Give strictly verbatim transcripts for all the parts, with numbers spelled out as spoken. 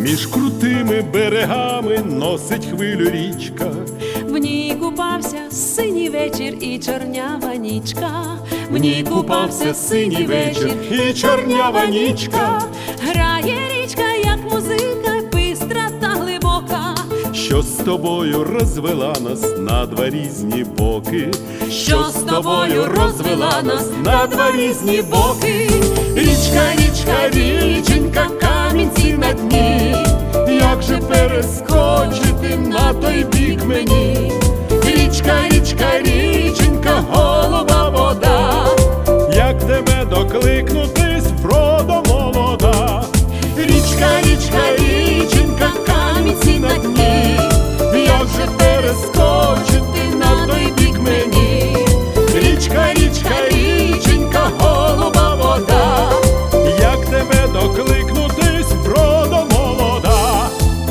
Між крутими берегами носить хвилю річка. В ній купався синій вечір і чорнява нічка. В ній купався синій вечір і чорнява нічка. Грає річка, як музика, бистра та глибока, що з тобою розвела нас на два різні боки. що з тобою розвела нас на два різні боки. Річка, річка, річенька, камінці на дні. Як же перескочити на той бік мені? Річка, річка, річенька, голуба вода. Як тебе докликнутись, Фродо молода? Річка, річка, річенька, камінці на дні. Як же перескочити на той бік мені? Річка, річка, річенька, голуба вода. Як тебе докликнутись, Фродо молода?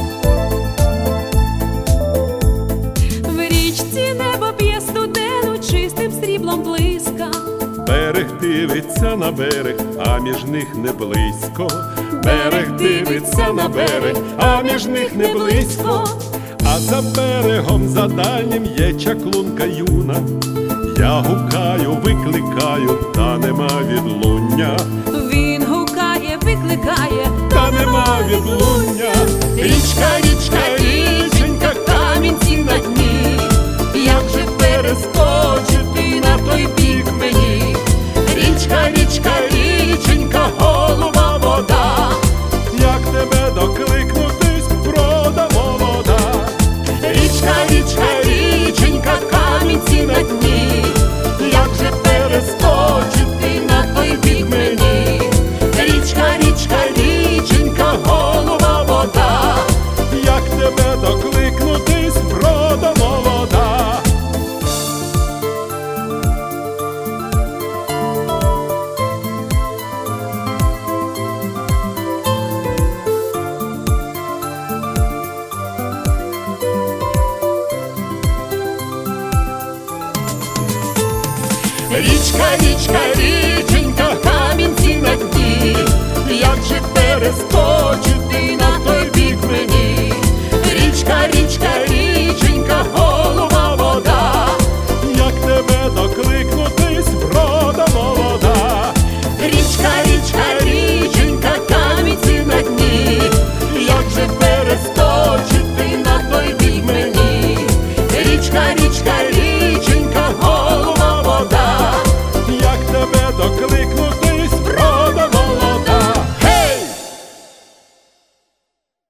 В річці небо п'є студену, чистим сріблом блиска. Берег дивиться на берег, а між них не близько. Берег дивиться на берег, а між них не близько. А за берегом, за дальнім є чаклунка юна. Я гукаю, викликаю, та нема відлуння. Він гукає, викликає, Та нема відлуння. Річка, річка, річенька, камінці на дні. Як же перескочити на той бік мені? Річка, річка, річенька, голуба вода. Як тебе докликнутись, Фродо молода? Річка, річка, річенька, камінці на дні. Як же перескочити на той бік мені? Річка, річка, річенька, голуба вода. Як тебе докликнутись, Фродо молода? Річка, річка, річенька, камінці на дні. Як же перескочити